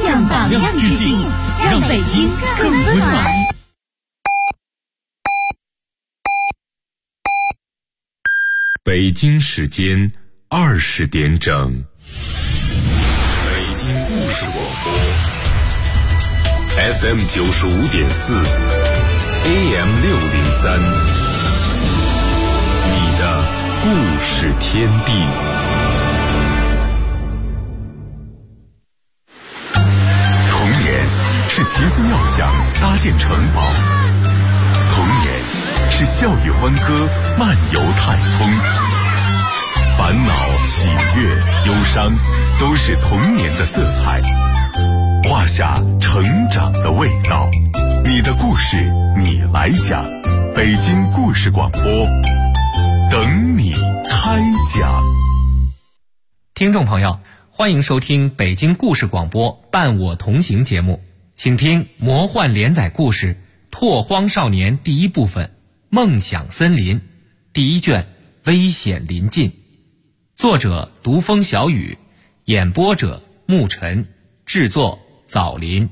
向榜样致敬，让北京更温暖。 北京时间20点整，北京故事广播 FM 95.4 AM 603，你的故事天地。童年是奇思妙想搭建城堡，童年是笑语欢歌漫游太空，烦恼喜悦忧伤都是童年的色彩，画下成长的味道。你的故事你来讲，北京故事广播等你开讲。 听众朋友，欢迎收听北京故事广播伴我同行节目，请听魔幻连载故事《拓荒少年》第一部分《梦想森林》第一卷危险临近，作者独风小雨，演播者沐晨，制作枣林。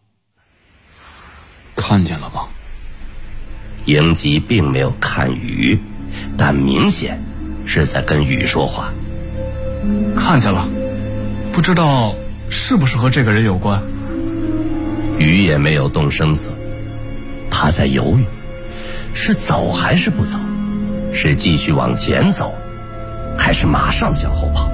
看见了吗？ 迎吉并没有看雨，但明显是在跟雨说话。 看见了，不知道是不是和这个人有关。 雨也没有动声色，他在犹豫，是走还是不走，是继续往前走，还是马上向后跑。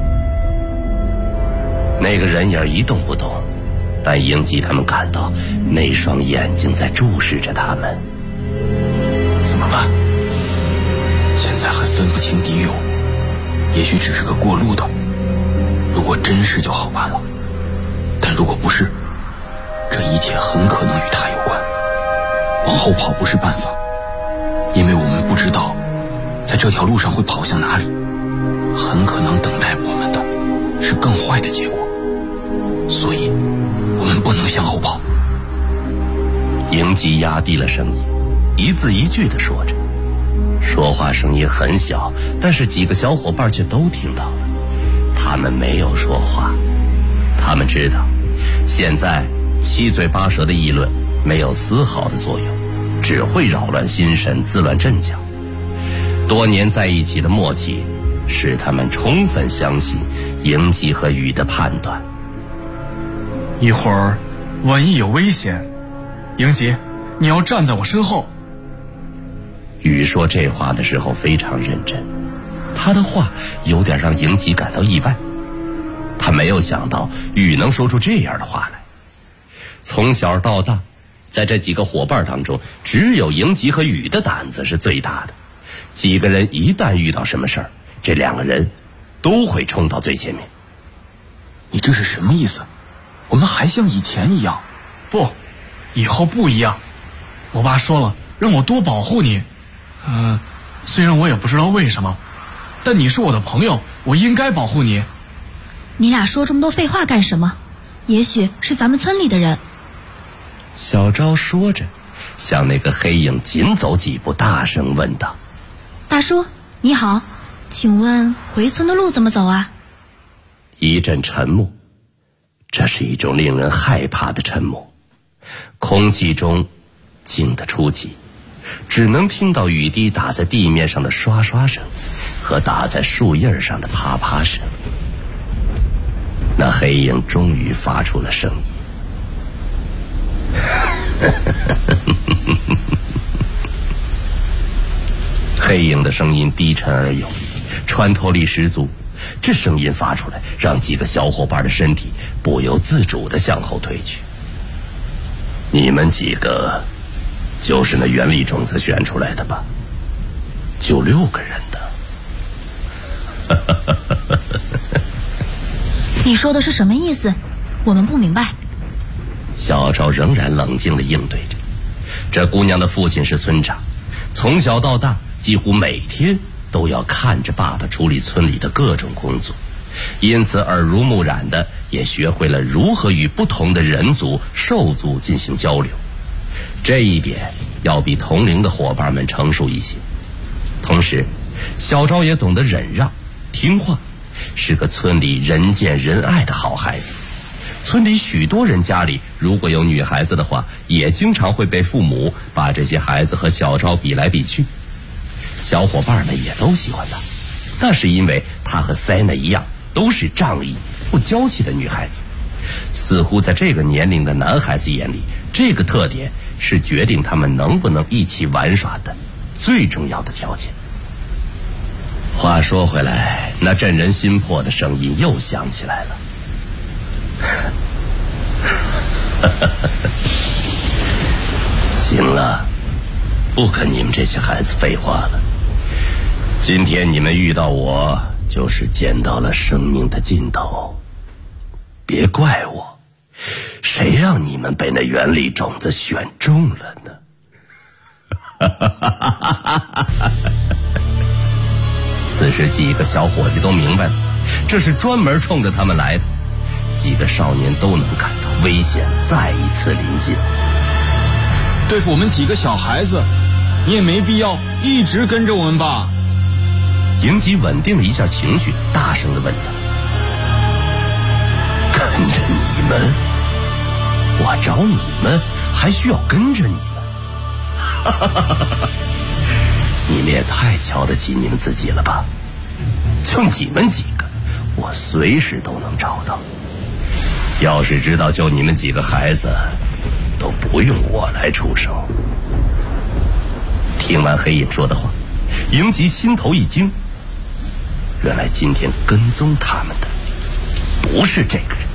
那个人影一动不动，但迎吉他们感到那双眼睛在注视着他们。 怎么办？现在还分不清敌友，也许只是个过路的，如果真是就好办了，但如果不是，这一切很可能与他有关。往后跑不是办法，因为我们不知道在这条路上会跑向哪里，很可能等待我们的是更坏的结果，所以我们不能向后跑。 迎吉压低了声音，一字一句地说着，说话声音很小，但是几个小伙伴却都听到了。他们没有说话，他们知道现在七嘴八舌的议论没有丝毫的作用，只会扰乱心神，自乱阵脚。多年在一起的默契使他们充分相信迎吉和雨的判断。 一会儿万一有危险，迎吉，你要站在我身后。 雨说这话的时候非常认真，他的话有点让迎吉感到意外。他没有想到雨能说出这样的话来。从小到大，在这几个伙伴当中，只有迎吉和雨的胆子是最大的。几个人一旦遇到什么事儿，这两个人都会冲到最前面。 你这是什么意思？我们还像以前一样？不，以后不一样。我爸说了，让我多保护你。虽然我也不知道为什么，但你是我的朋友，我应该保护你。 你俩说这么多废话干什么？也许是咱们村里的人。 小昭说着，向那个黑影紧走几步，大声问道： 大叔你好，请问回村的路怎么走啊？ 一阵沉默，这是一种令人害怕的沉默，空气中静得出奇，只能听到雨滴打在地面上的刷刷声和打在树叶上的啪啪声。那黑影终于发出了声音黑影的声音低沉而有力，穿透力十足。这声音发出来，让几个小伙伴的身体不由自主地向后退去。你们几个就是那原力种子选出来的吧？就6个人的。 你说的是什么意思？我们不明白。 小昭仍然冷静地应对着。这姑娘的父亲是村长，从小到大几乎每天都要看着爸爸处理村里的各种工作，因此耳濡目染的也学会了如何与不同的人族、兽族进行交流。这一点要比同龄的伙伴们成熟一些。同时，小昭也懂得忍让、听话，是个村里人见人爱的好孩子。 村里许多人家里如果有女孩子的话，也经常会被父母把这些孩子和小昭比来比去。小伙伴们也都喜欢她，那是因为她和塞娜一样，都是仗义不娇气的女孩子。似乎在这个年龄的男孩子眼里，这个特点是决定他们能不能一起玩耍的最重要的条件。话说回来，那震人心魄的声音又响起来了。行了，不跟你们这些孩子废话了。今天你们遇到我，就是见到了生命的尽头。别怪我，谁让你们被那原力种子选中了呢？此时几个小伙计都明白了，这是专门冲着他们来的。几个少年都能感到危险再一次临近。 对付我们几个小孩子，你也没必要一直跟着我们吧？ 迎吉稳定了一下情绪，大声地问道：跟着你们？我找你们还需要跟着你们？你们也太瞧得起你们自己了吧？就你们几个，我随时都能找到。要是知道就你们几个孩子，都不用我来出手。听完黑影说的话，迎吉心头一惊，原来今天跟踪他们的不是这个人。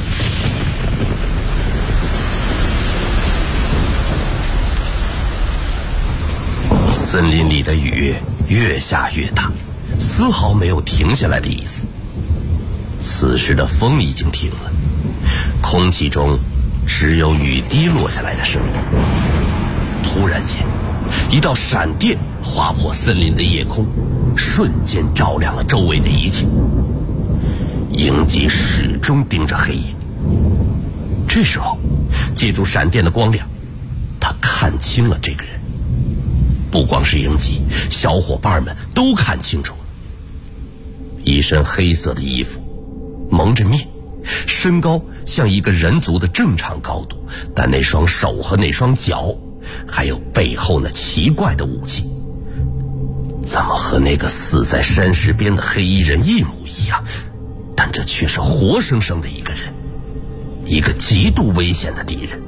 森林里的雨越下越大，丝毫没有停下来的意思。此时的风已经停了，空气中只有雨滴落下来的声音。突然间，一道闪电划破森林的夜空，瞬间照亮了周围的一切。迎吉始终盯着黑影，这时候借助闪电的光亮，他看清了这个人。不光是迎吉，小伙伴们都看清楚了。一身黑色的衣服，蒙着面，身高像一个人族的正常高度，但那双手和那双脚，还有背后那奇怪的武器，怎么和那个死在山石边的黑衣人一模一样？但这却是活生生的一个人，一个极度危险的敌人。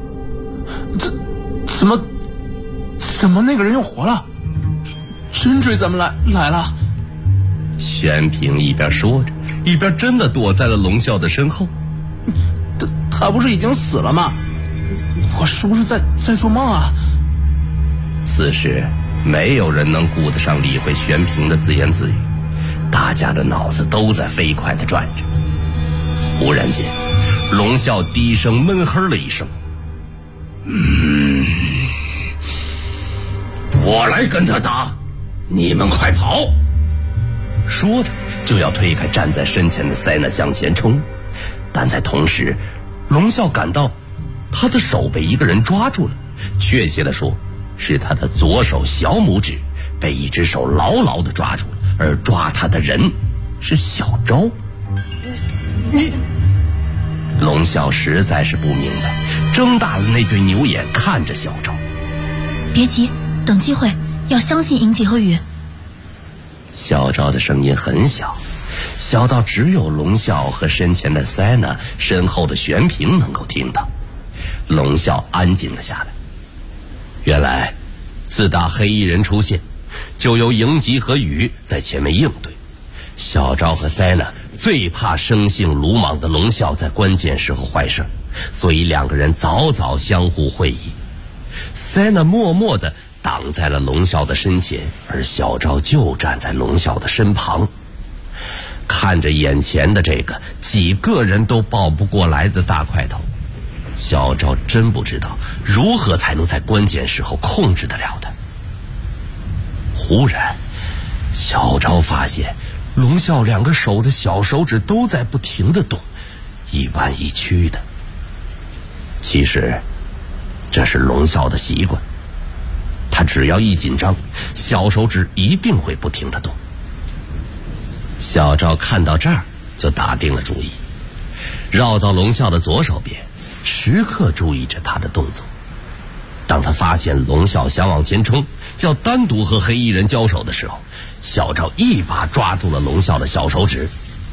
怎么那个人又活了？真追咱们来了？ 玄平一边说着，一边真的躲在了龙啸的身后。 他不是已经死了吗？我是不是在做梦啊？ 此时没有人能顾得上理会玄平的自言自语，大家的脑子都在飞快地转着。忽然间，龙啸低声闷哼了一声：我来跟他打，你们快跑！说着就要推开站在身前的塞纳向前冲，但在同时，龙啸感到他的手被一个人抓住了，确切地说，是他的左手小拇指被一只手牢牢地抓住了，而抓他的人是小昭。龙啸实在是不明白，睁大了那对牛眼看着小昭。 别急，等机会，要相信迎吉和雨。 小昭的声音很小，小到只有龙啸和身前的塞娜、身后的玄平能够听到。龙啸安静了下来。原来自打黑衣人出现，就由迎吉和雨在前面应对。小昭和塞娜最怕生性鲁莽的龙啸在关键时候坏事，所以两个人早早相互会意。塞娜默默地挡在了龙啸的身前，而小昭就站在龙啸的身旁，看着眼前的这个几个人都抱不过来的大块头，小昭真不知道如何才能在关键时候控制得了他。忽然，小昭发现龙啸两个手的小手指都在不停地动，一弯一曲的。其实这是龙啸的习惯，他只要一紧张，小手指一定会不停地动。小昭看到这儿就打定了主意， 绕到龙啸的左手边，时刻注意着他的动作。当他发现龙啸想往前冲，要单独和黑衣人交手的时候，小赵一把抓住了龙啸的小手指。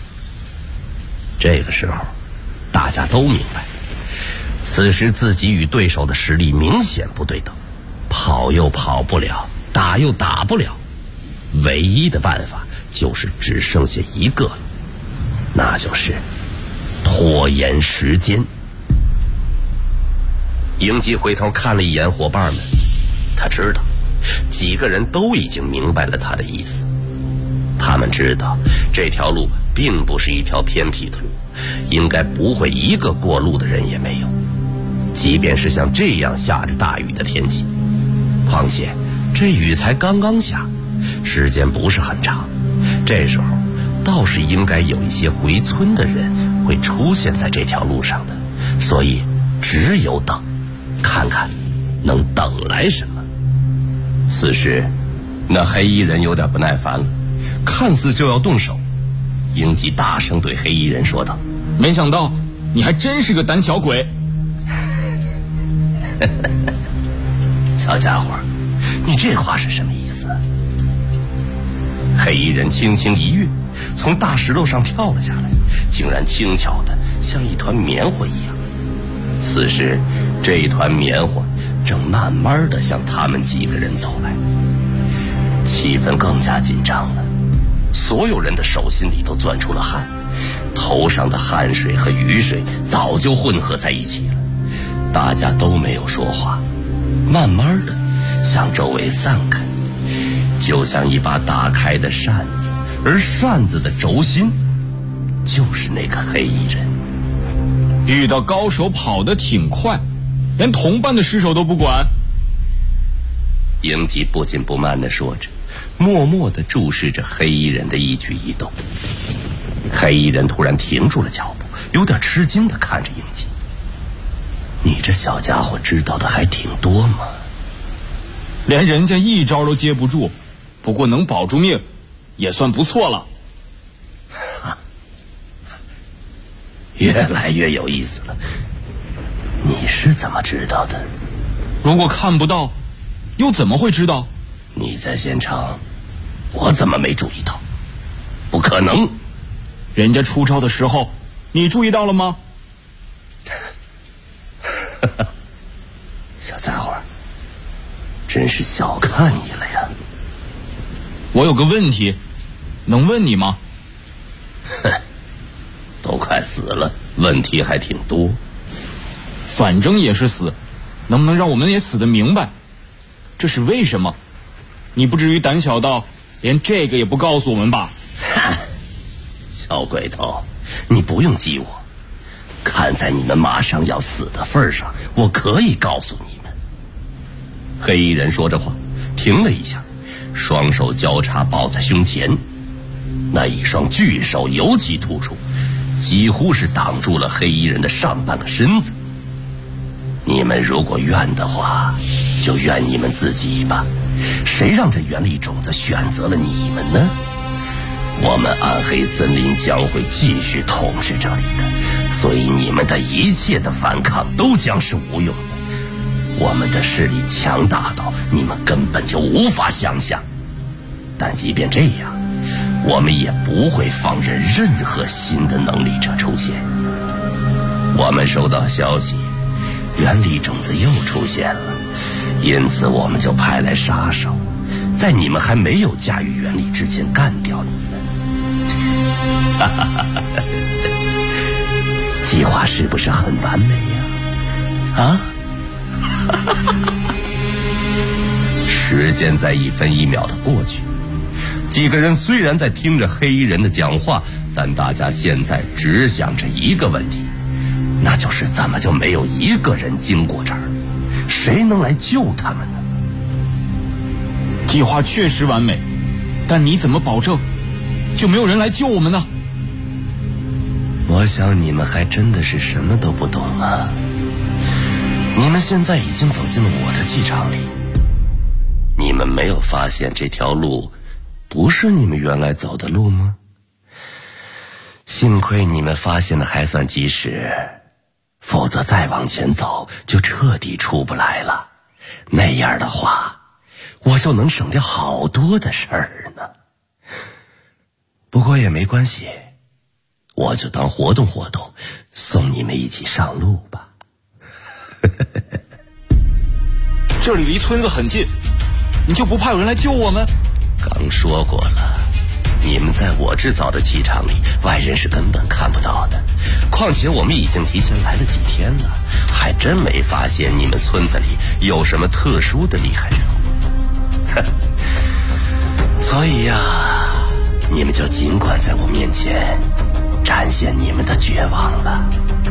这个时候大家都明白，此时自己与对手的实力明显不对等，跑又跑不了，打又打不了，唯一的办法就是只剩下一个了，那就是拖延时间。迎吉回头看了一眼伙伴们，他知道几个人都已经明白了他的意思。他们知道这条路并不是一条偏僻的路，应该不会一个过路的人也没有，即便是像这样下着大雨的天气，况且这雨才刚刚下，时间不是很长，这时候倒是应该有一些回村的人会出现在这条路上的，所以只有等，看看能等来什么。此时那黑衣人有点不耐烦了，看似就要动手。英吉大声对黑衣人说道： 没想到你还真是个胆小鬼。 小家伙，你这话是什么意思？黑衣人轻轻一跃，从大石头上跳了下来，竟然轻巧的像一团棉花一样。此时这一团棉花正慢慢的向他们几个人走来，气氛更加紧张了，所有人的手心里都攥出了汗，头上的汗水和雨水早就混合在一起了。大家都没有说话，慢慢的向周围散开，就像一把打开的扇子，而扇子的轴心就是那个黑衣人。 遇到高手跑得挺快，连同伴的失手都不管。 英吉不紧不慢地说着，默默地注视着黑衣人的一举一动。黑衣人突然停住了脚步，有点吃惊地看着英吉：你这小家伙知道的还挺多吗？ 连人家一招都接不住，不过能保住命也算不错了。 越来越有意思了，你是怎么知道的？ 如果看不到又怎么会知道？ 你在现场，我怎么没注意到？不可能。 人家出招的时候你注意到了吗？ 小家伙，真是小看你了呀。 我有个问题能问你吗？ 都快死了，问题还挺多。 反正也是死，能不能让我们也死得明白？这是为什么？你不至于胆小到连这个也不告诉我们吧？ 小鬼头，你不用激我，看在你们马上要死的份上，我可以告诉你们。黑衣人说着话，停了一下，双手交叉抱在胸前，那一双巨手尤其突出，几乎是挡住了黑衣人的上半个身子。你们如果怨的话，就怨你们自己吧，谁让这原力种子选择了你们呢？我们暗黑森林将会继续统治这里的，所以你们的一切的反抗都将是无用的。我们的势力强大到你们根本就无法想象，但即便这样，我们也不会放任任何新的能力者出现。我们收到消息，原力种子又出现了，因此我们就派来杀手，在你们还没有驾驭原力之前干掉你们。计划是不是很完美呀？时间在一分一秒的过去，几个人虽然在听着黑衣人的讲话，但大家现在只想着一个问题，那就是怎么就没有一个人经过这儿？谁能来救他们呢？ 计划确实完美，但你怎么保证就没有人来救我们呢？ 我想你们还真的是什么都不懂啊！你们现在已经走进了我的机场里，你们没有发现这条路不是你们原来走的路吗？ 幸亏你们发现的还算及时，否则再往前走就彻底出不来了。那样的话，我就能省掉好多的事儿呢。不过也没关系，我就当活动活动，送你们一起上路吧。 这里离村子很近，你就不怕有人来救我们？ 刚说过了，你们在我制造的气场里，外人是根本看不到的。况且我们已经提前来了几天了，还真没发现你们村子里有什么特殊的厉害人物。所以呀，你们就尽管在我面前展现你们的绝望吧。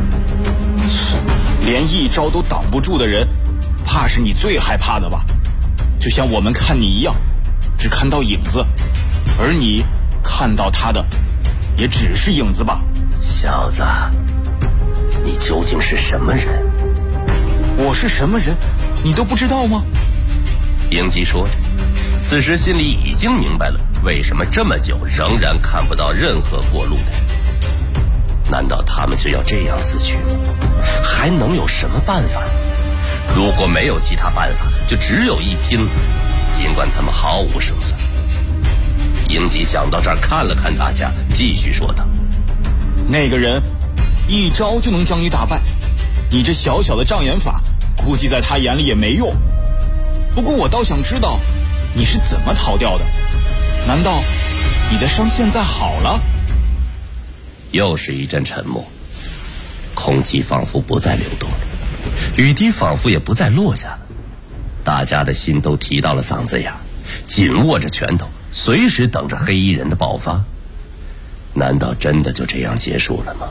连一招都挡不住的人，怕是你最害怕的吧？就像我们看你一样，只看到影子，而你看到他的也只是影子吧？ 小子，你究竟是什么人？ 我是什么人，你都不知道吗？ 英吉说着，此时心里已经明白了为什么这么久仍然看不到任何过路的人。难道他们就要这样死去吗？还能有什么办法呢？如果没有其他办法，就只有一拼了，尽管他们毫无胜算。英吉想到这儿，看了看大家，继续说道： 那个人一招就能将你打败，你这小小的障眼法估计在他眼里也没用。不过我倒想知道你是怎么逃掉的？难道你的伤现在好了？ 又是一阵沉默，空气仿佛不再流动了，雨滴仿佛也不再落下了，大家的心都提到了嗓子眼，紧握着拳头，随时等着黑衣人的爆发。难道真的就这样结束了吗？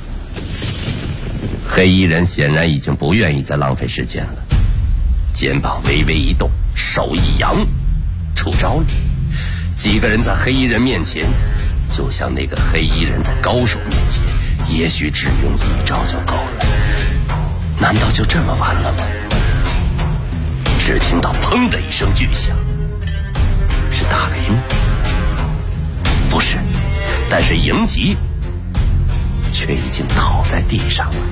黑衣人显然已经不愿意再浪费时间了，肩膀微微一动，手一扬，出招了。几个人在黑衣人面前，就像那个黑衣人在高手面前，也许只用一招就够了。难道就这么完了吗？只听到砰的一声巨响，是打雷吗？不是，但是迎吉却已经倒在地上了。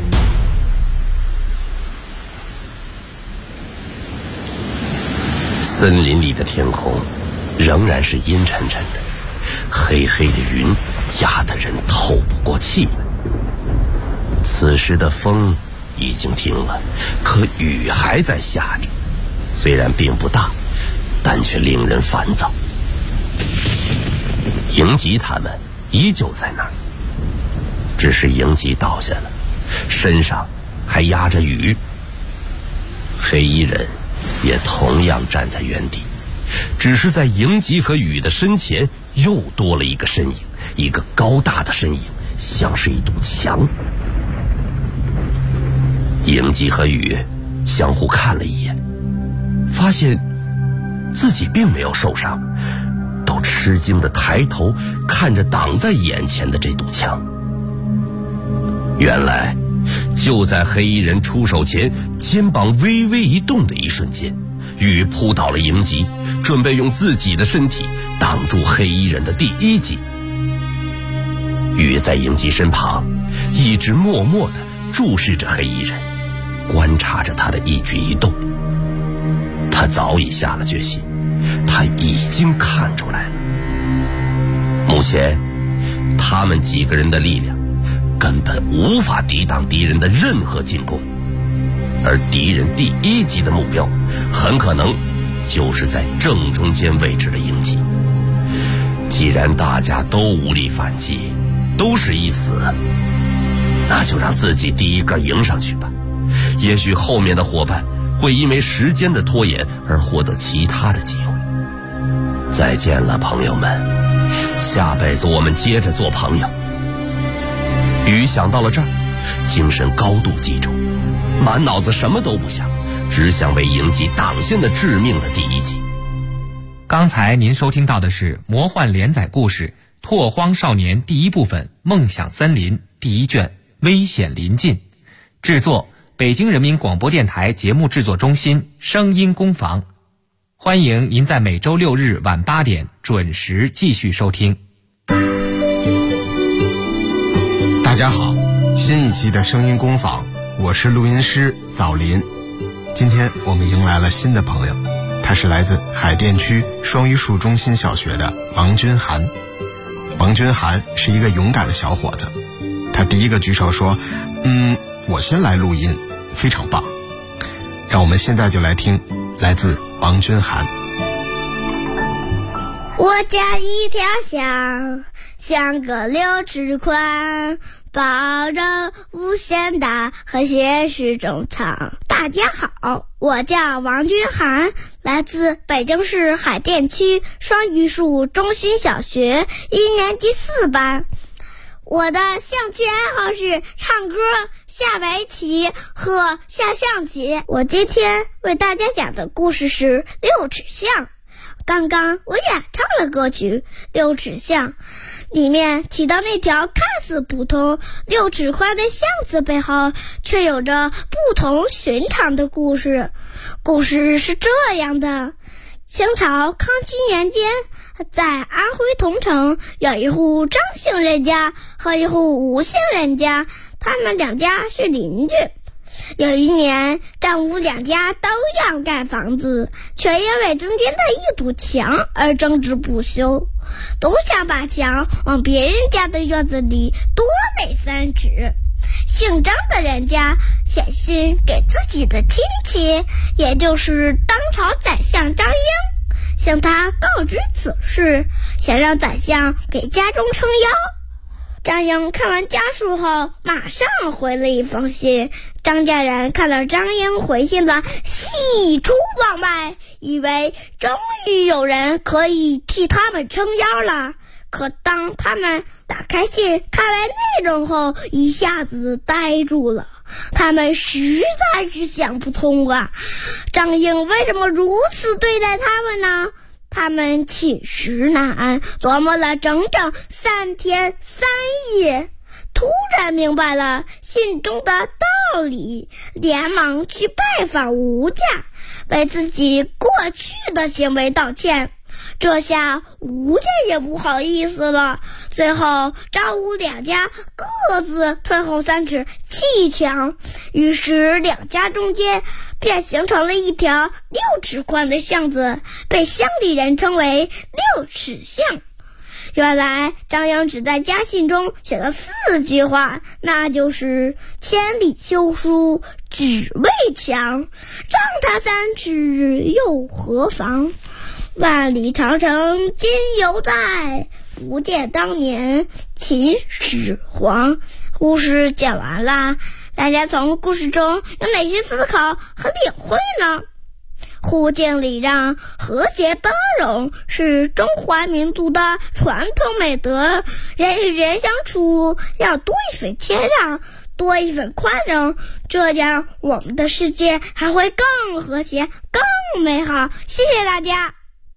森林里的天空仍然是阴沉沉的，黑黑的云压得人透不过气来。此时的风已经停了，可雨还在下着，虽然并不大，但却令人烦躁。迎吉他们依旧在那儿，只是迎吉倒下了，身上还压着雨。黑衣人也同样站在原地，只是在迎吉和雨的身前又多了一个身影，一个高大的身影，像是一堵墙。迎吉和雨相互看了一眼，发现自己并没有受伤，都吃惊地抬头看着挡在眼前的这堵墙。原来就在黑衣人出手前，肩膀微微一动的一瞬间，雨扑倒了迎吉，准备用自己的身体挡住黑衣人的第一击。雨在迎吉身旁一直默默地注视着黑衣人，观察着他的一举一动。他早已下了决心，他已经看出来了，目前他们几个人的力量根本无法抵挡敌人的任何进攻，而敌人第一击的目标很可能就是在正中间位置的迎击。既然大家都无力反击，都是一死，那就让自己第一个迎上去吧，也许后面的伙伴会因为时间的拖延而获得其他的机会。再见了，朋友们，下辈子我们接着做朋友。雨想到了这儿，精神高度集中，满脑子什么都不想，只想为迎击挡下那致命的第一击。 刚才您收听到的是魔幻连载故事《拓荒少年》第一部分《梦想森林》第一卷危险临近，制作北京人民广播电台节目制作中心声音工坊。欢迎您在每周六日晚8点准时继续收听。 大家好，新一期的声音工坊，我是录音师枣林。今天我们迎来了新的朋友，他是来自海淀区双榆树中心小学的王君涵。王君涵是一个勇敢的小伙子，他第一个举手说我先来录音，非常棒。让我们现在就来听来自王君涵。 我家一条巷，像个6尺宽，抱着无限大，和谐是中藏。大家好，我叫王君涵，来自北京市海淀区双榆树中心小学1年级4班。我的兴趣爱好是唱歌、下围棋和下象棋。我今天为大家讲的故事是6尺巷。刚刚我演唱了歌曲《6尺巷》，里面提到那条看似普通6尺宽的巷子背后，却有着不同寻常的故事。故事是这样的：清朝康熙年间，在安徽桐城有一户张姓人家和一户吴姓人家，他们两家是邻居。有一年，张吴两家都要盖房子，却因为中间的一堵墙而争执不休，都想把墙往别人家的院子里多垒3尺。姓张的人家写信给自己的亲戚，也就是当朝宰相张英，向他告知此事，想让宰相给家中撑腰。张英看完家书后，马上回了一封信。张家人看到张英回信的喜出望外，以为终于有人可以替他们撑腰了。可当他们打开信看完内容后，一下子呆住了。他们实在是想不通啊，张英为什么如此对待他们呢？他们寝食难安，琢磨了整整3天3夜，突然明白了信中的道理，连忙去拜访吴家，为自己过去的行为道歉。这下吴家也不好意思了，最后张吴两家各自退后3尺砌墙，于是两家中间便形成了一条6尺宽的巷子，被乡里人称为6尺巷。原来张英只在家信中写了4句话，那就是千里修书只为墙，让他3尺又何妨，万里长城今犹在，不见当年秦始皇。故事讲完了，大家从故事中有哪些思考和领会呢？互敬礼让、和谐包容是中华民族的传统美德，人与人相处要多一份谦让，多一份宽容，这样我们的世界还会更和谐、更美好。谢谢大家。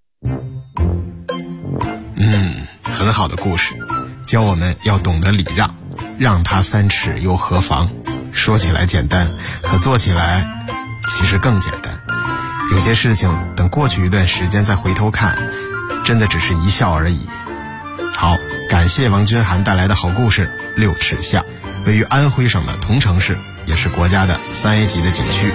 很好的故事，教我们要懂得礼让，让他3尺又何妨。说起来简单，可做起来其实更简单。有些事情等过去一段时间再回头看，真的只是一笑而已。好，感谢王君涵带来的好故事6尺巷，位于安徽省的桐城市，也是国家的3A 级的景区。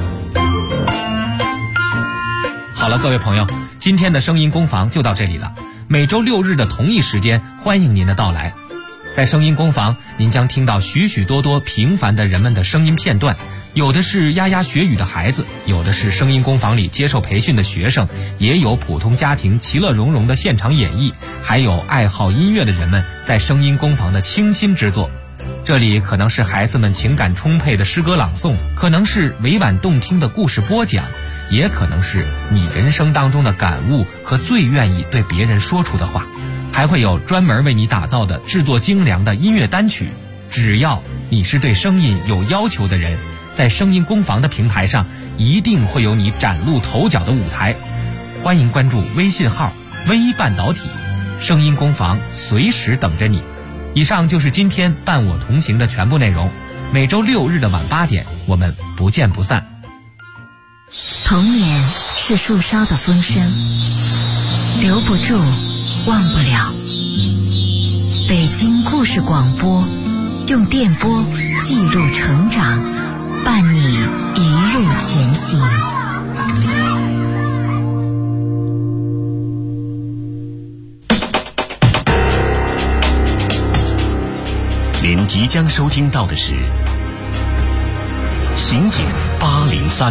好了，各位朋友，今天的声音工坊就到这里了。每周6日的同一时间，欢迎您的到来。在声音工坊，您将听到许许多多平凡的人们的声音片段，有的是牙牙学语的孩子，有的是声音工坊里接受培训的学生，也有普通家庭其乐融融的现场演绎，还有爱好音乐的人们在声音工坊的倾心之作。这里可能是孩子们情感充沛的诗歌朗诵，可能是委婉动听的故事播讲，也可能是你人生当中的感悟和最愿意对别人说出的话，还会有专门为你打造的制作精良的音乐单曲。只要你是对声音有要求的人，在声音工坊的平台上一定会有你崭露头角的舞台。欢迎关注微信号微半导体，声音工坊随时等着你。以上就是今天伴我同行的全部内容，每周6日的晚8点，我们不见不散。 童年是树梢的风声，留不住，忘不了。北京故事广播用电波记录成长，伴你一路前行。 您即将收听到的是刑警803。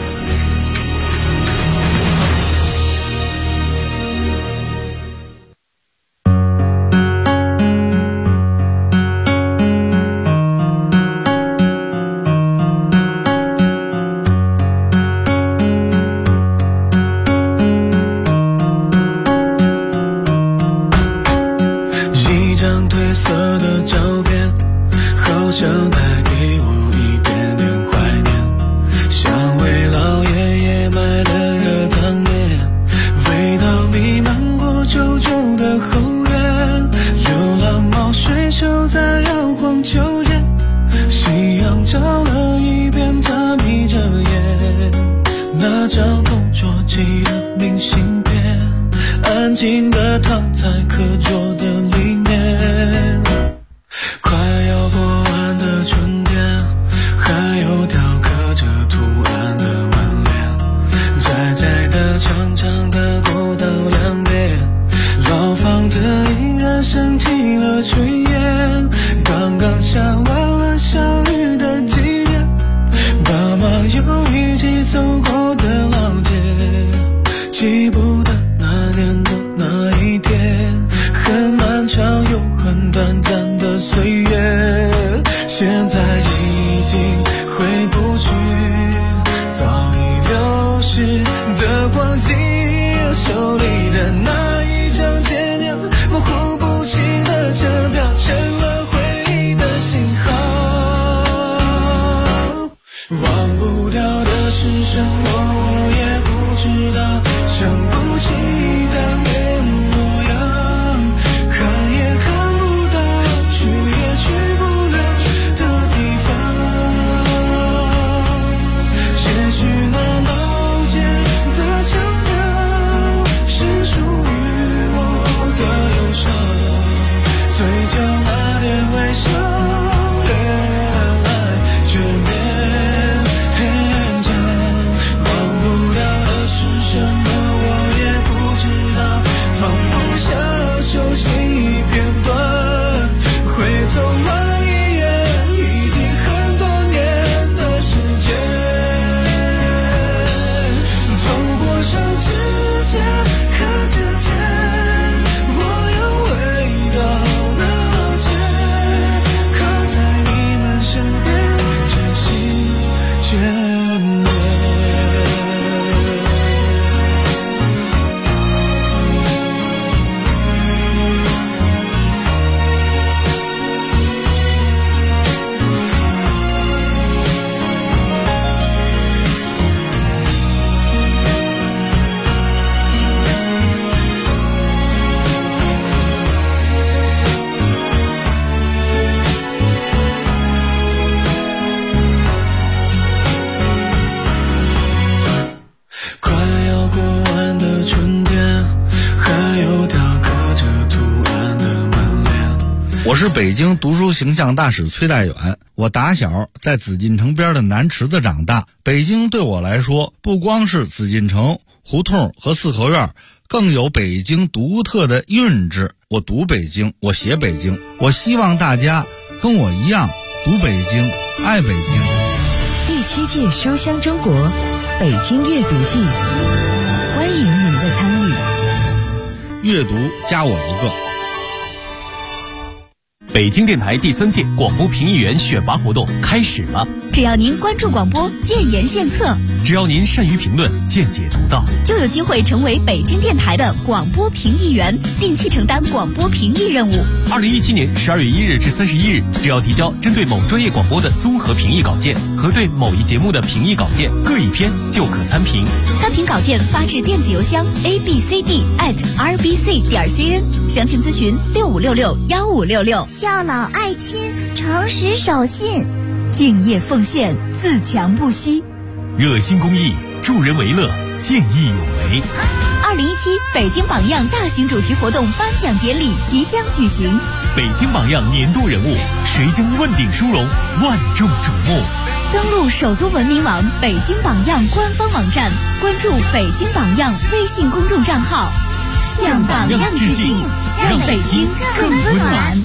我是北京读书形象大使崔代远，我打小在紫禁城边的南池子长大。北京对我来说，不光是紫禁城、胡同和四合院，更有北京独特的韵致。我读北京，我写北京，我希望大家跟我一样读北京，爱北京。 第7届书香中国北京阅读季，欢迎您的参与。 阅读加我一个。 北京电台第3届广播评议员选拔活动开始了。 只要您关注广播，建言献策； 只要您善于评论，见解独到， 就有机会成为北京电台的广播评议员，定期承担广播评议任务。 2017年12月1日至31日，只要提交针对某专业广播的综合评议稿件和对某一节目的评议稿件各一篇，就可参评。 参评稿件发至电子邮箱 abcd@rbc.cn， 详情咨询65661566。 孝老爱亲，诚实守信， 敬业奉献，自强不息， 热心公益，助人为乐，见义勇为。 2017北京榜样大型主题活动颁奖典礼即将举行。 北京榜样年度人物，谁将问鼎殊荣，万众瞩目。 登录首都文明网北京榜样官方网站，关注北京榜样微信公众账号，向榜样致敬，让北京更温暖。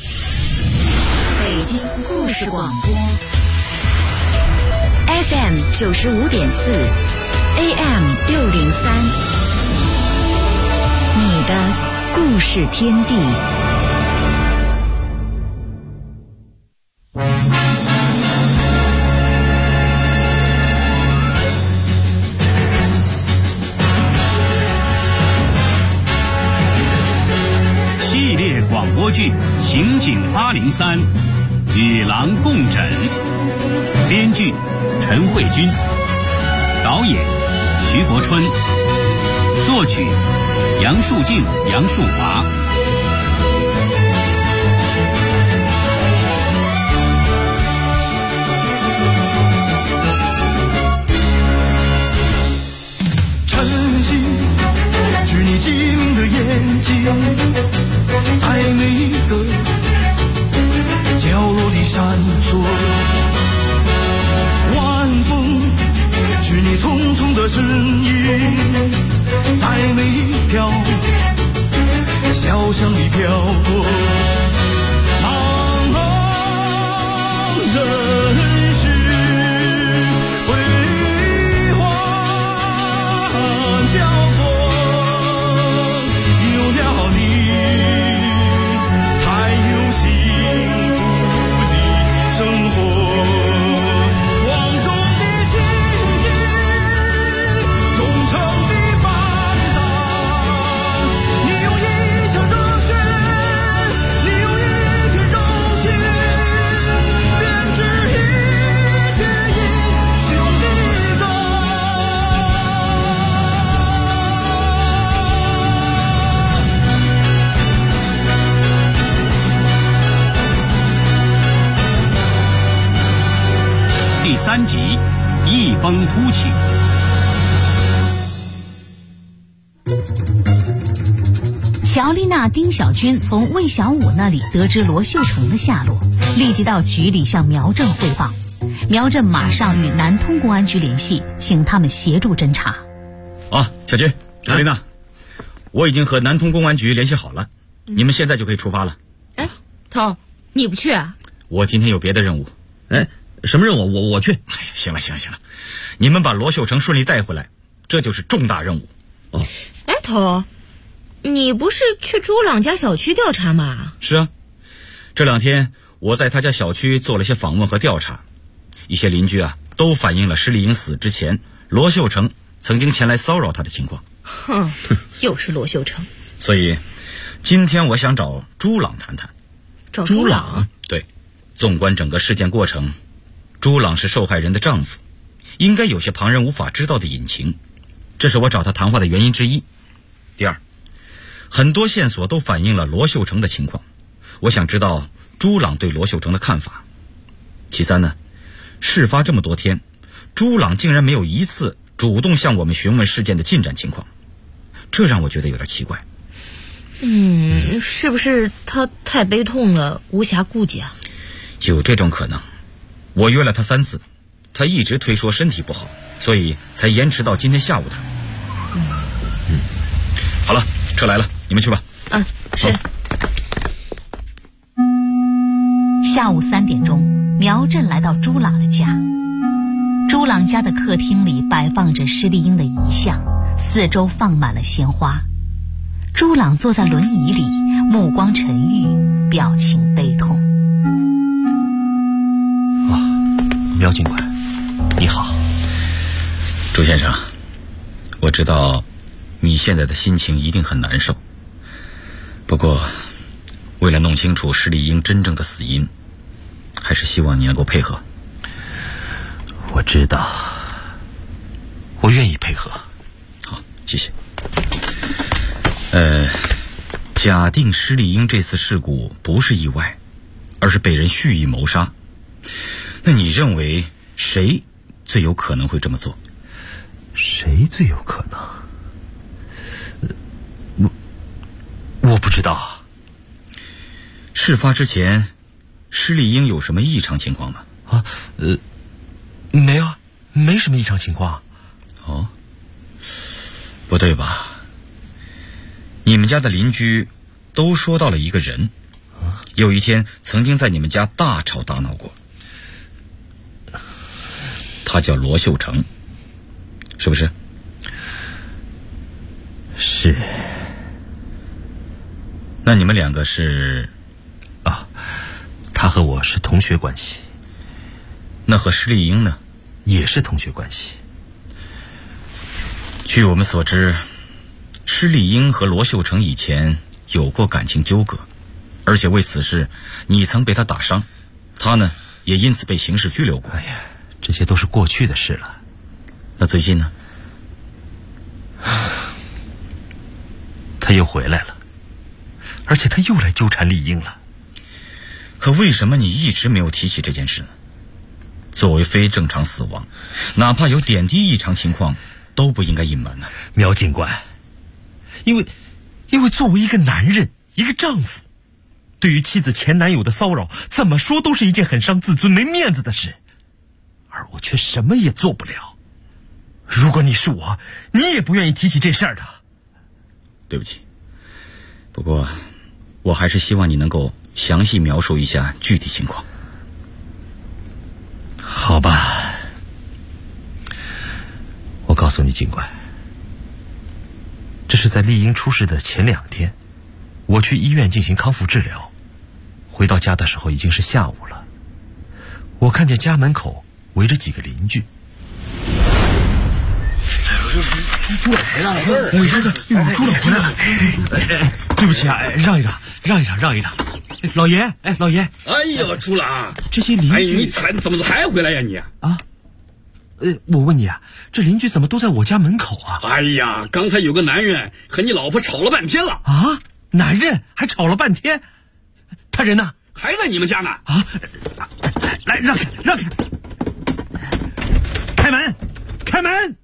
北京故事广播 FM 95.4 AM 603，你的故事天地。 系列广播剧《刑警803》，与狼共枕，编剧陈慧君，导演徐国春，作曲杨树静、杨树华。 晨曦是你机灵的眼睛，在每一个角落里闪烁。晚风是你匆匆的身影，在每一条小巷里飘过。茫茫人世辉煌交错，有了你才有幸福的生活。光荣的心境，忠诚的伴郎，你用一腔热血，你用一片柔情，编织一阙英雄的歌。 第3集，一风突起。 乔丽娜、丁小军从魏小武那里得知罗秀成的下落，立即到局里向苗正汇报。苗正马上与南通公安局联系，请他们协助侦查。 小军、乔丽娜，我已经和南通公安局联系好了，你们现在就可以出发了。 头，你不去啊？ 我今天有别的任务。 什么任务？我去。 行了，你们把罗秀成顺利带回来，这就是重大任务。 头，你不是去朱朗家小区调查吗？ 是啊，这2天我在他家小区做了些访问和调查，一些邻居都反映了施丽英死之前，罗秀成曾经前来骚扰他的情况。 又是罗秀成。 所以今天我想找朱朗谈谈。 找朱朗？ 对，纵观整个事件过程，朱朗是受害人的丈夫，应该有些旁人无法知道的隐情，这是我找他谈话的原因之一。第二，很多线索都反映了罗秀成的情况，我想知道朱朗对罗秀成的看法。其三呢，事发这么多天，朱朗竟然没有一次主动向我们询问事件的进展情况，这让我觉得有点奇怪。 是不是他太悲痛了，无暇顾及啊？ 有这种可能。我约了他3次，他一直推说身体不好，所以才延迟到今天下午的。好了，车来了，你们去吧。 是。 下午3点钟，苗振来到朱朗的家。朱朗家的客厅里摆放着施丽英的遗像，四周放满了鲜花。朱朗坐在轮椅里，目光沉郁，表情悲痛。 苗警官，你好。 朱先生，我知道你现在的心情一定很难受，不过为了弄清楚施丽英真正的死因，还是希望你能够配合。 我知道，我愿意配合。 好，谢谢。假定施丽英这次事故不是意外，而是被人蓄意谋杀，那你认为谁最有可能会这么做？ 谁最有可能？ 不知道。事发之前，施丽英有什么异常情况吗？ 没有，没什么异常情况。 哦，不对吧？你们家的邻居都说到了一个人，有一天曾经在你们家大吵大闹过。他叫罗秀成，是不是？ 是。 那你们两个是？ 他和我是同学关系。 那和施丽英呢？ 也是同学关系。 据我们所知，施丽英和罗秀成以前有过感情纠葛，而且为此事你曾被他打伤，他呢也因此被刑事拘留过。 哎呀，这些都是过去的事了。 那最近呢？ 他又回来了，而且他又来纠缠丽英了。 可为什么你一直没有提起这件事呢？作为非正常死亡，哪怕有点滴异常情况都不应该隐瞒呢。 苗警官，因为作为一个男人，一个丈夫，对于妻子前男友的骚扰，怎么说都是一件很伤自尊没面子的事，而我却什么也做不了。如果你是我，你也不愿意提起这事儿的。 对不起，不过我还是希望你能够详细描述一下具体情况。 好吧，我告诉你，警官，这是在丽英出事的前2天，我去医院进行康复治疗，回到家的时候已经是下午了。我看见家门口围着几个邻居。 猪来了！ 猪老回来了！对不起啊，让一让！老爷，老爷！ 哎呀，猪郎， 这些邻居， 你怎么还回来呀你？ 啊？我问你啊，这邻居怎么都在我家门口啊？ 哎呀，刚才有个男人和你老婆吵了半天了。 啊？男人还吵了半天？他人呢？ 还在你们家呢。 啊！来，让开！开门！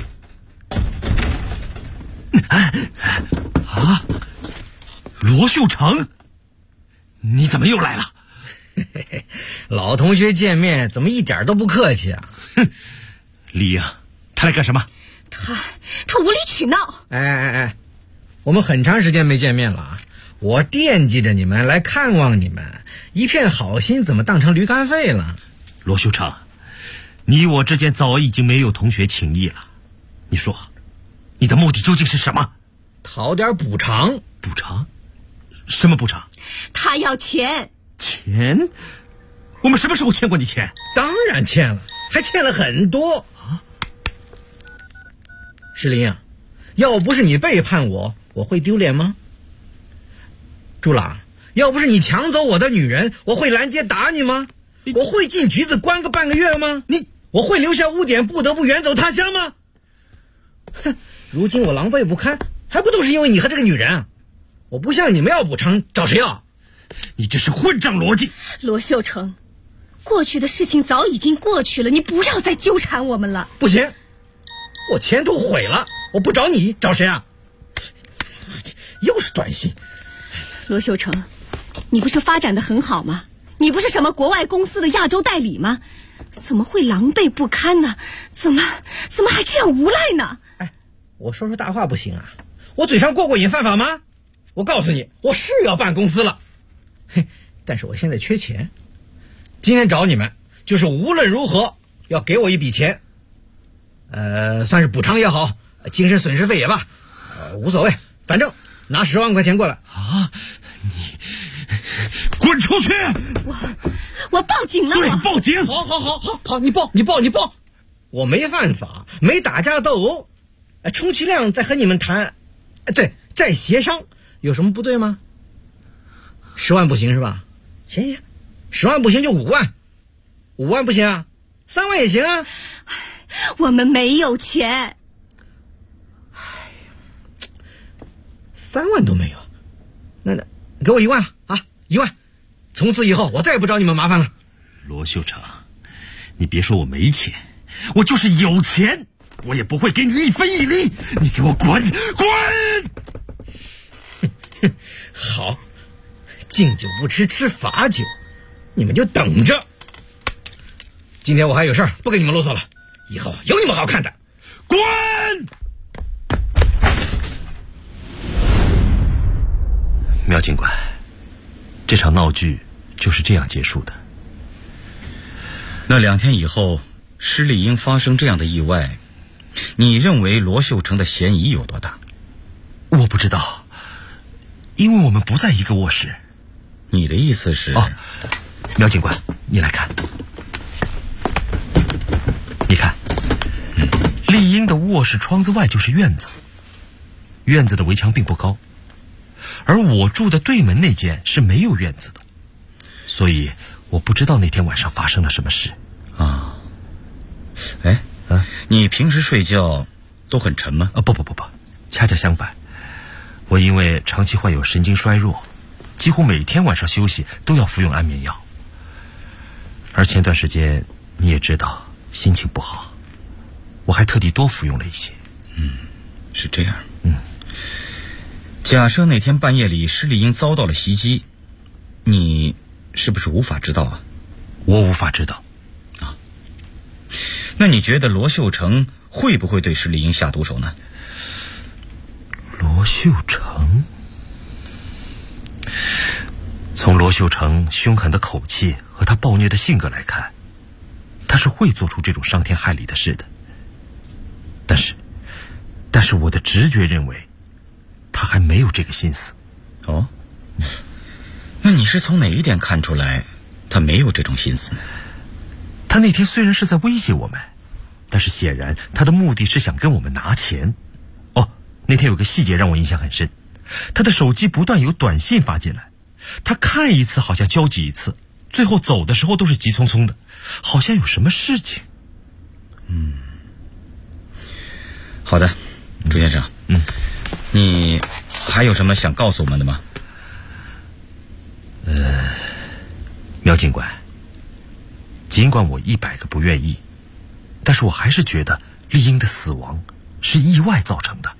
啊！罗秀成，你怎么又来了？ 老同学见面怎么一点都不客气啊？ 哼，丽英，他来干什么？ 他无理取闹。 哎，我们很长时间没见面了啊！我惦记着你们来看望你们，一片好心怎么当成驴肝肺了？ 罗秀成，你我之间早已经没有同学情谊了。你说，你的目的究竟是什么？ 讨点补偿。 补偿？什么补偿？ 他要钱。 钱？我们什么时候欠过你钱？ 当然欠了，还欠了很多。石林啊，要不是你背叛我，我会丢脸吗？朱朗，要不是你抢走我的女人，我会拦截打你吗？我会进局子关个半个月吗？我会留下污点，不得不远走他乡吗？哼，如今我狼狈不堪，还不都是因为你和这个女人啊？我不向你们要补偿，找谁要？ 你这是混账逻辑！ 罗秀成，过去的事情早已经过去了，你不要再纠缠我们了。 不行，我前途毁了，我不找你找谁啊？又是短信。 罗秀成，你不是发展得很好吗？你不是什么国外公司的亚洲代理吗？怎么会狼狈不堪呢？怎么还这样无赖呢？ 哎，我说大话不行啊！我嘴上过瘾犯法吗？我告诉你，我是要办公司了，嘿，但是我现在缺钱，今天找你们就是无论如何要给我一笔钱，算是补偿也好，精神损失费也罢，无所谓，反正拿10万块钱过来啊！你滚出去！ 我报警了！ 对，报警！ 好，你报！我没犯法，没打架斗殴，充其量再和你们谈，对，再协商，有什么不对吗？10万不行是吧？行，10万不行就5万，5万不行啊，3万也行啊。 我们没有钱。 3万都没有，那给我1万啊，1万，从此以后我再也不找你们麻烦了。 罗秀成，你别说我没钱，我就是有钱，我也不会给你1分1厘，你给我滚！ 好，敬酒不吃吃罚酒，你们就等着。今天我还有事儿，不跟你们啰嗦了，以后有你们好看的。滚！ 苗警官，这场闹剧就是这样结束的。 那2天以后，施丽英发生这样的意外，你认为罗秀成的嫌疑有多大？ 我不知道，因为我们不在一个卧室。 你的意思是？ 苗警官，你来看，你看，丽英的卧室窗子外就是院子，院子的围墙并不高，而我住的对门那间是没有院子的，所以我不知道那天晚上发生了什么事。 你平时睡觉都很沉吗？ 不，恰恰相反，我因为长期患有神经衰弱，几乎每天晚上休息都要服用安眠药。而前段时间你也知道心情不好，我还特地多服用了一些。 是这样。假设那天半夜里施丽英遭到了袭击，你是不是无法知道啊？ 我无法知道。 那你觉得罗秀成会不会对施丽英下毒手呢？ 罗秀成？从罗秀成凶狠的口气和他暴虐的性格来看，他是会做出这种伤天害理的事的。但是我的直觉认为他还没有这个心思。 那你是从哪一点看出来他没有这种心思呢？ 他那天虽然是在威胁我们，但是显然他的目的是想跟我们拿钱。那天有个细节让我印象很深，他的手机不断有短信发进来，他看一次好像焦急一次，最后走的时候都是急匆匆的，好像有什么事情。 好的，朱先生，你还有什么想告诉我们的吗？ 苗警官，尽管我100个不愿意，但是我还是觉得丽英的死亡是意外造成的。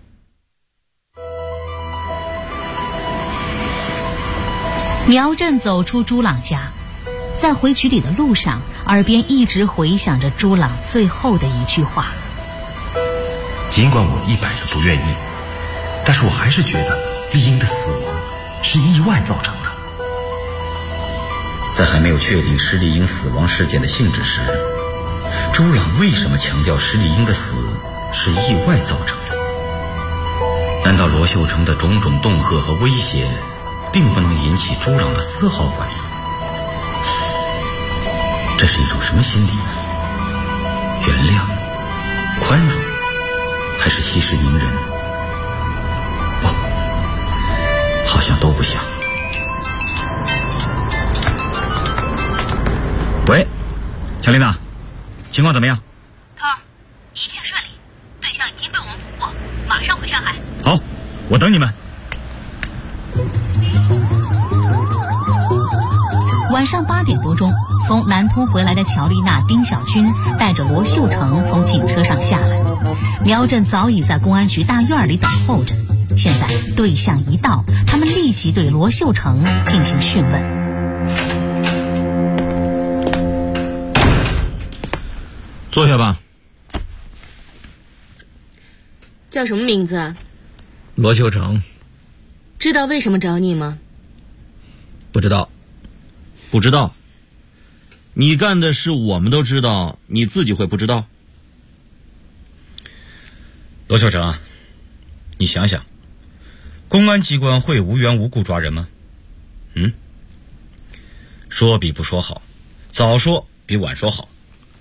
苗震走出朱朗家，在回局里的路上，耳边一直回响着朱朗最后的一句话。 尽管我100个不愿意，但是我还是觉得丽英的死亡是意外造成的。 在还没有确定施丽英死亡事件的性质时，朱朗为什么强调施丽英的死是意外造成的？难道罗秀成的种种恫吓和威胁并不能引起朱朗的丝毫怀疑？这是一种什么心理呢？原谅、宽容，还是息事宁人？不，好像都不像。喂，小丽娜，情况怎么样？ 头儿，一切顺利，对象已经被我们捕获，马上回上海。 好，我等你们。 晚上8点多钟，从南通回来的乔丽娜、丁小军带着罗秀成从警车上下来，苗震早已在公安局大院里等候着。现在对象一到，他们立即对罗秀成进行讯问。 坐下吧。 叫什么名字啊？ 罗秀成。 知道为什么找你吗？ 不知道。 不知道？你干的事我们都知道，你自己会不知道？ 罗秀成，你想想，公安机关会无缘无故抓人吗？说比不说好，早说比晚说好。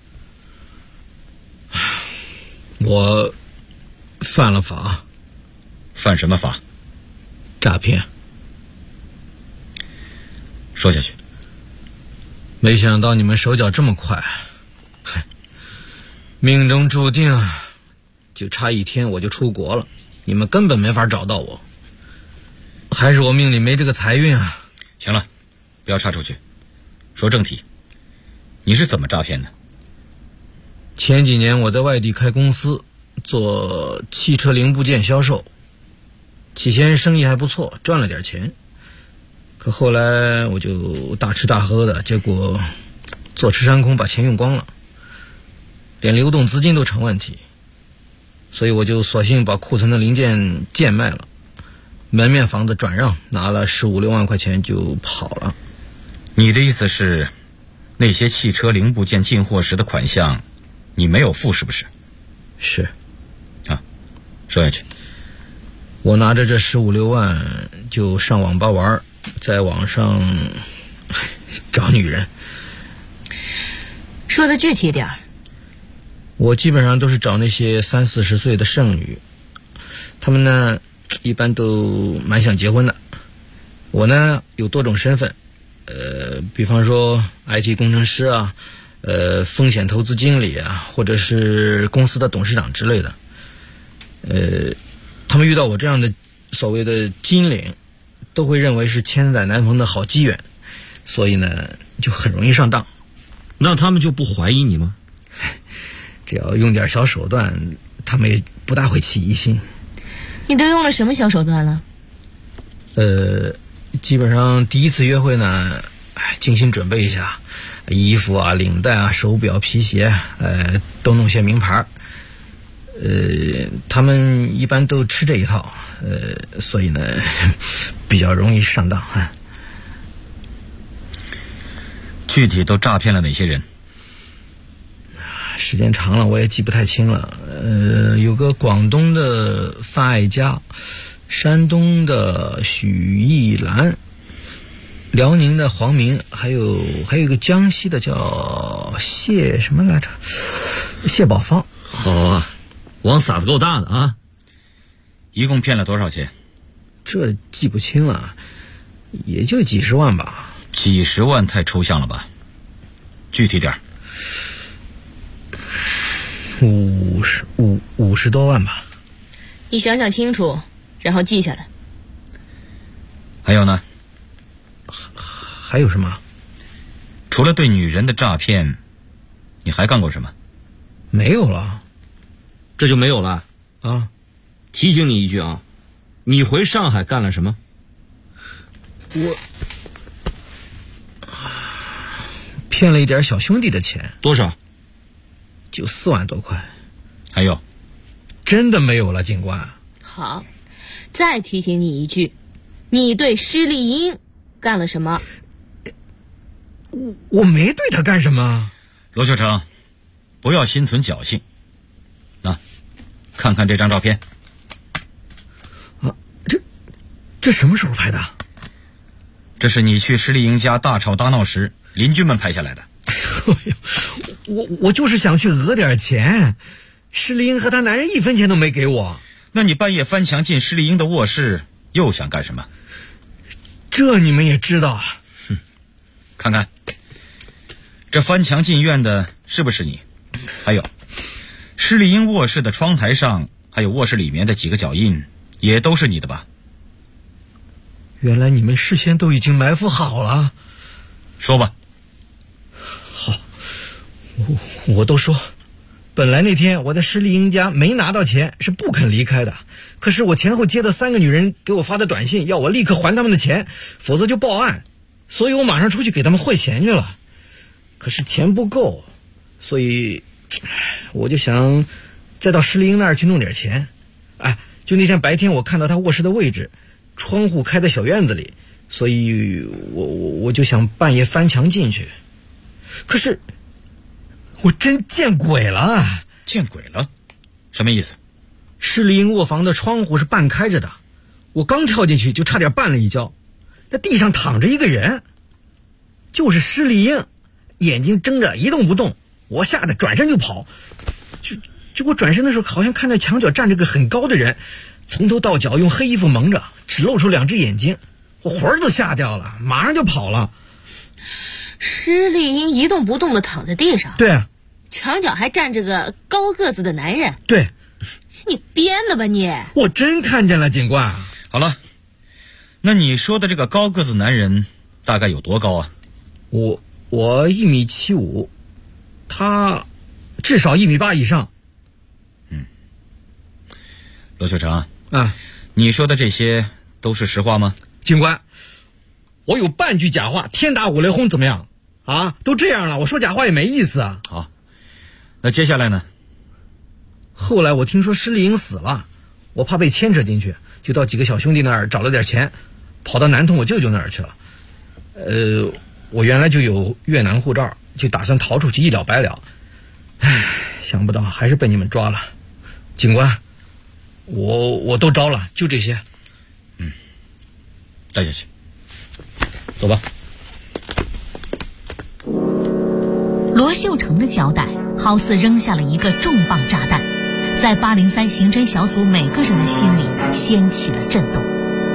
我犯了法。 犯什么法？ 诈骗。 说下去。 没想到你们手脚这么快，命中注定，就差1天我就出国了，你们根本没法找到我。还是我命里没这个财运啊！ 行了，不要插出去，说正题，你是怎么诈骗的？ 前几年我在外地开公司，做汽车零部件销售， 起先生意还不错，赚了点钱。可后来我就大吃大喝的，结果坐吃山空，把钱用光了，连流动资金都成问题。所以我就索性把库存的零件贱卖了，门面房子转让，拿了15、16万块钱就跑了。 你的意思是，那些汽车零部件进货时的款项，你没有付，是不是？ 是。 啊，说下去。 我拿着这15、16万就上网吧玩，在网上找女人。 说的具体点儿。 我基本上都是找那些30、40岁的剩女，她们呢一般都蛮想结婚的。我呢有多种身份，比方说 IT 工程师啊，风险投资经理啊，或者是公司的董事长之类的。他们遇到我这样的所谓的金领，都会认为是千载难逢的好机缘，所以呢就很容易上当。 那他们就不怀疑你吗？ 只要用点小手段，他们也不大会起疑心。 你都用了什么小手段了？ 基本上第一次约会呢，精心准备一下，衣服啊、领带啊、手表、皮鞋，都弄些名牌。他们一般都吃这一套，所以呢，比较容易上当。 具体都诈骗了哪些人？ 时间长了我也记不太清了。有个广东的范爱佳，山东的许艺兰，辽宁的黄明，还有一个江西的叫谢什么来着？谢宝芳。 好啊，网撒得够大的啊！ 一共骗了多少钱？ 这记不清了，也就几十万吧。 几十万太抽象了吧？具体点。 50多万吧。 你想想清楚，然后记下来。 还有呢？ 还有什么？ 除了对女人的诈骗，你还干过什么？ 没有了。 这就没有了啊？ 提醒你一句啊，你回上海干了什么？ 我骗了一点小兄弟的钱。 多少？ 就4万多块。 还有？ 真的没有了，警官。 好，再提醒你一句，你对施丽英干了什么？ 我没对他干什么。 罗秀成，不要心存侥幸。看看这张照片。 啊，这什么时候拍的？ 这是你去施丽英家大吵大闹时邻居们拍下来的。 我就是想去讹点钱，施丽英和她男人1分钱都没给我。 那你半夜翻墙进施丽英的卧室又想干什么？ 这你们也知道啊？ 看看这翻墙进院的是不是你？还有施丽英卧室的窗台上还有卧室里面的几个脚印也都是你的吧？ 原来你们事先都已经埋伏好了。 说吧。 好，我都说，本来那天我在施丽英家没拿到钱，是不肯离开的。可是我前后接的3个女人给我发的短信，要我立刻还他们的钱，否则就报案。所以我马上出去给他们汇钱去了。可是钱不够，所以我就想再到施丽英那儿去弄点钱。就那天白天我看到她卧室的位置，窗户开在小院子里，所以我就想半夜翻墙进去。可是我真见鬼了。 见鬼了？什么意思？ 施丽英卧房的窗户是半开着的，我刚跳进去就差点绊了一跤。那地上躺着一个人，就是施丽英，眼睛睁着一动不动。我吓得转身就跑，就我转身的时候，好像看到墙角站着个很高的人，从头到脚用黑衣服蒙着，只露出2只眼睛。我魂儿都吓掉了，马上就跑了。 施丽英一动不动地躺在地上。 对啊。 墙角还站着个高个子的男人。 对。 你编的吧你？ 我真看见了，警官。 好了，那你说的这个高个子男人大概有多高啊？ 我1.75米，他至少1.8米以上。 罗秀成啊， 你说的这些都是实话吗？ 警官，我有半句假话，天打五雷轰，怎么样？啊，都这样了，我说假话也没意思啊。 好，那接下来呢？ 后来我听说施丽英死了，我怕被牵扯进去，就到几个小兄弟那儿找了点钱，跑到南通我舅舅那儿去了。我原来就有越南护照，就打算逃出去一了百了。唉，想不到还是被你们抓了。警官，我都招了，就这些。 带下去，走吧。 罗秀成的交代好似扔下了一个重磅炸弹，在803刑侦小组每个人的心里掀起了震动。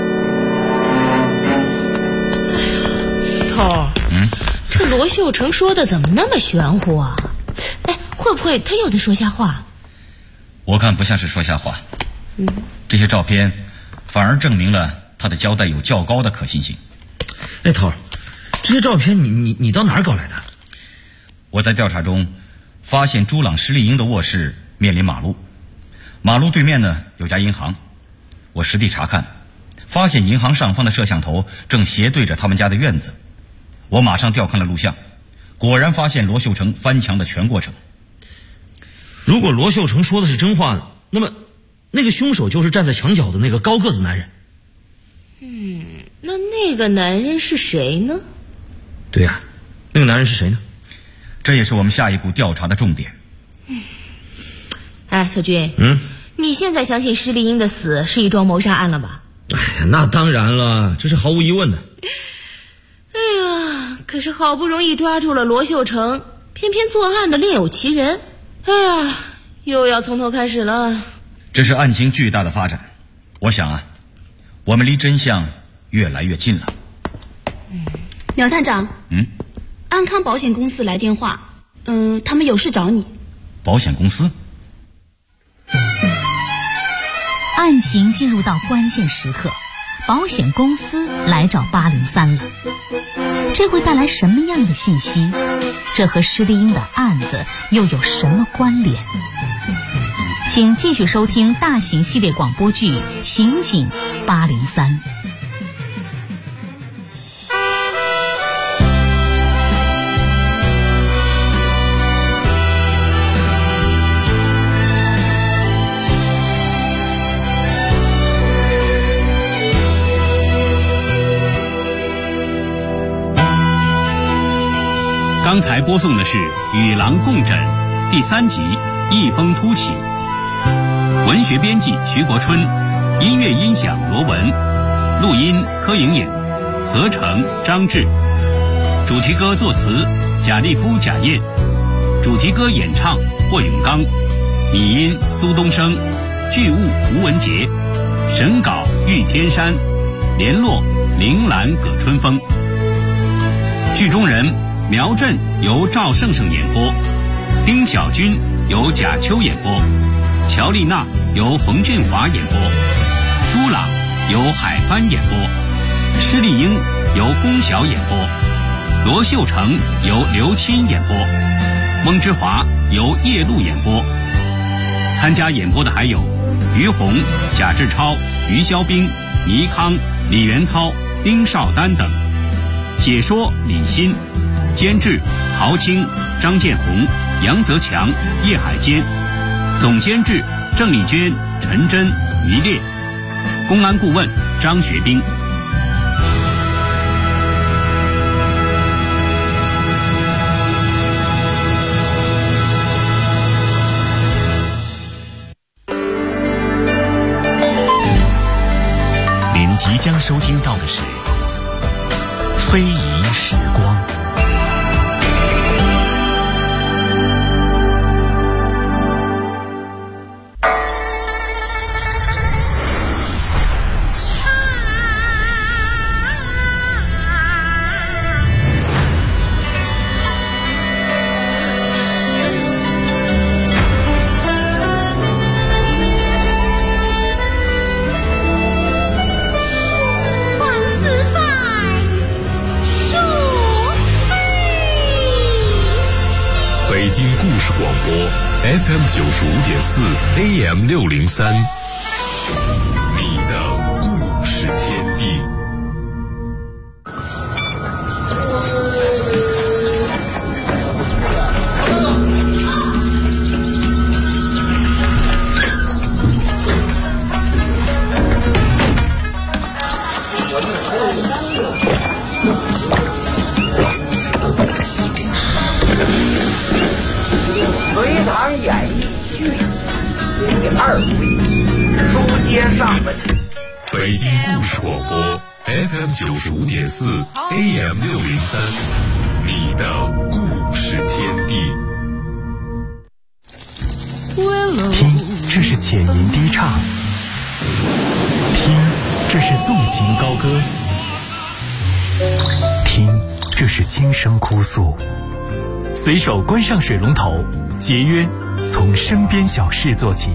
头，这罗秀成说的怎么那么玄乎啊？哎，会不会他又在说瞎话？ 我看不像是说瞎话。这些照片反而证明了他的交代有较高的可信性。 哎，头，这些照片你到哪儿搞来的？ 我在调查中发现朱朗、施丽英的卧室面临马路，马路对面呢有家银行。我实地查看，发现银行上方的摄像头正斜对着他们家的院子。我马上调看了录像，果然发现罗秀成翻墙的全过程。 如果罗秀成说的是真话，那么那个凶手就是站在墙角的那个高个子男人。 那个男人是谁呢？ 对呀，那个男人是谁呢？ 这也是我们下一步调查的重点。 哎，小军，你现在相信施丽英的死是一桩谋杀案了吧？ 哎呀，那当然了，这是毫无疑问的。 哎呀，可是好不容易抓住了罗秀成，偏偏作案的另有其人。哎呀，又要从头开始了。 这是案情巨大的发展，我想啊，我们离真相越来越近了。 苗探长，安康保险公司来电话，他们有事找你。 保险公司？ 案情进入到关键时刻，保险公司来找803了。这会带来什么样的信息？这和施丽英的案子又有什么关联？请继续收听大型系列广播剧《刑警803》。 刚才播送的是《与狼共枕》第3集《一风突起》，文学编辑徐国春，音乐音响罗文，录音柯莹莹，合成张志，主题歌作词贾立夫、贾燕，主题歌演唱霍永刚，拟音苏东升，剧务吴文杰，审稿玉天山，联络铃兰葛春风。剧中人苗震由赵胜胜演播，丁小军由贾秋演播，乔丽娜由冯俊华演播，朱朗由海帆演播，施丽英由龚晓演播，罗秀成由刘钦演播，翁之华由叶璐演播。参加演播的还有于红、贾志超、于肖兵、倪康、李元涛、丁少丹等。解说李欣，监制陶青、张建红、杨泽强、叶海坚，总监制郑丽娟、陈真、于烈，公安顾问张学兵。 您即将收听到的是非遗时光。 北京故事广播 FM 95.4 AM 603，你的二回书接上文。 北京故事广播 FM 95.4 AM 603，你的故事天地。 听，这是浅吟低唱；听，这是纵情高歌；听，这是轻声哭诉。随手关上水龙头，节约从身边小事做起。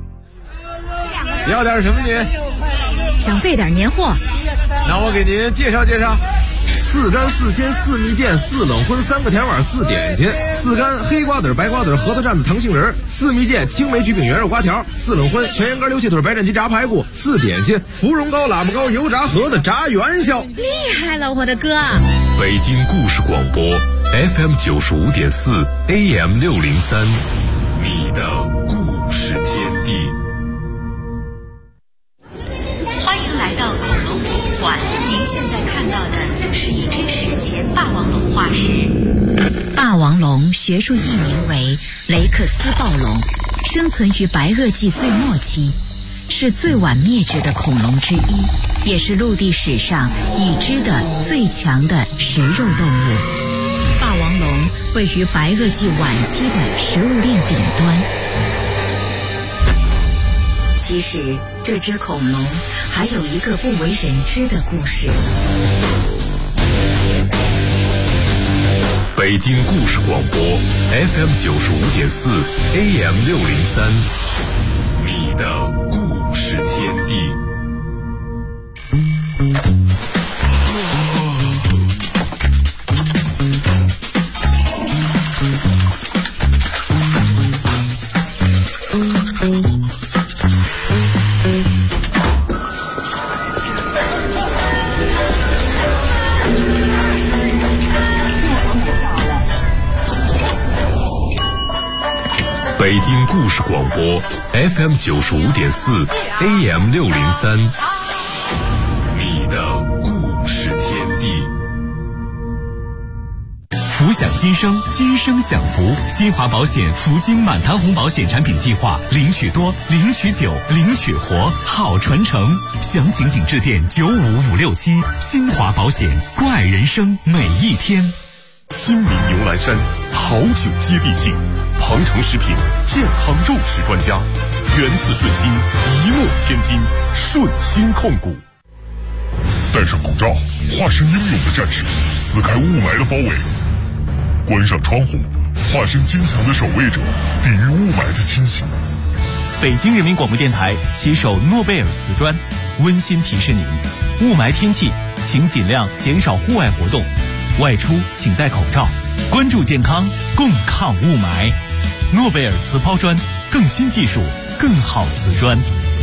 要点什么您？ 想备点年货。 那我给您介绍介绍：4干4鲜4蜜饯4冷荤3个甜碗4点心，4干黑瓜子白瓜子核桃蘸子糖杏仁，4蜜饯青梅橘饼圆肉瓜条，4冷荤全羊肝溜蟹腿白斩鸡炸排骨，4点心芙蓉糕喇嘛糕油炸盒子炸元宵。 厉害了，我的哥！ 北京故事广播 FM 95.4 AM 603，你的故事天地。 欢迎来到恐龙博物馆，您现在看到的是一只史前霸王龙化石。霸王龙学术译名为雷克斯暴龙，生存于白垩纪最末期，是最晚灭绝的恐龙之一，也是陆地史上已知的最强的食肉动物。霸王龙位于白垩纪晚期的食物链顶端。其实这只恐龙还有一个不为人知的故事。 北京故事广播 FM 95.4 AM 603，你的故事天地。北京故事广播 FM 95.4 AM 603，你的故事天地。 福享今生，今生享福。新华保险福金满堂红保险产品计划，领取多，领取久，领取活，好传承。详情请致电95567。新华保险，怪人生每一天。 亲民牛栏山，好酒接地气。庞城食品健康肉食专家，源自顺心，一诺千金，顺心控股。 戴上口罩，化身英勇的战士，撕开雾霾的包围；关上窗户，化身坚强的守卫者，抵御雾霾的侵袭。 北京人民广播电台携手诺贝尔瓷砖，温馨提示您：雾霾天气，请尽量减少户外活动，外出请戴口罩，关注健康，共抗雾霾。诺贝尔瓷抛砖，更新技术，更好瓷砖。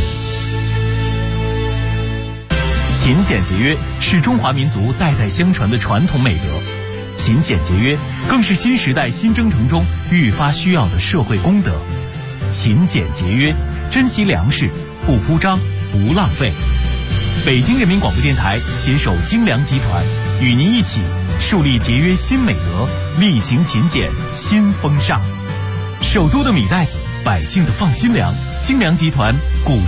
勤俭节约是中华民族代代相传的传统美德，勤俭节约更是新时代新征程中愈发需要的社会公德。勤俭节约，珍惜粮食，不铺张，不浪费。北京人民广播电台携手精粮集团，与您一起树立节约新美德，力行勤俭新风尚。首都的米袋子，百姓的放心粮。精粮集团鼓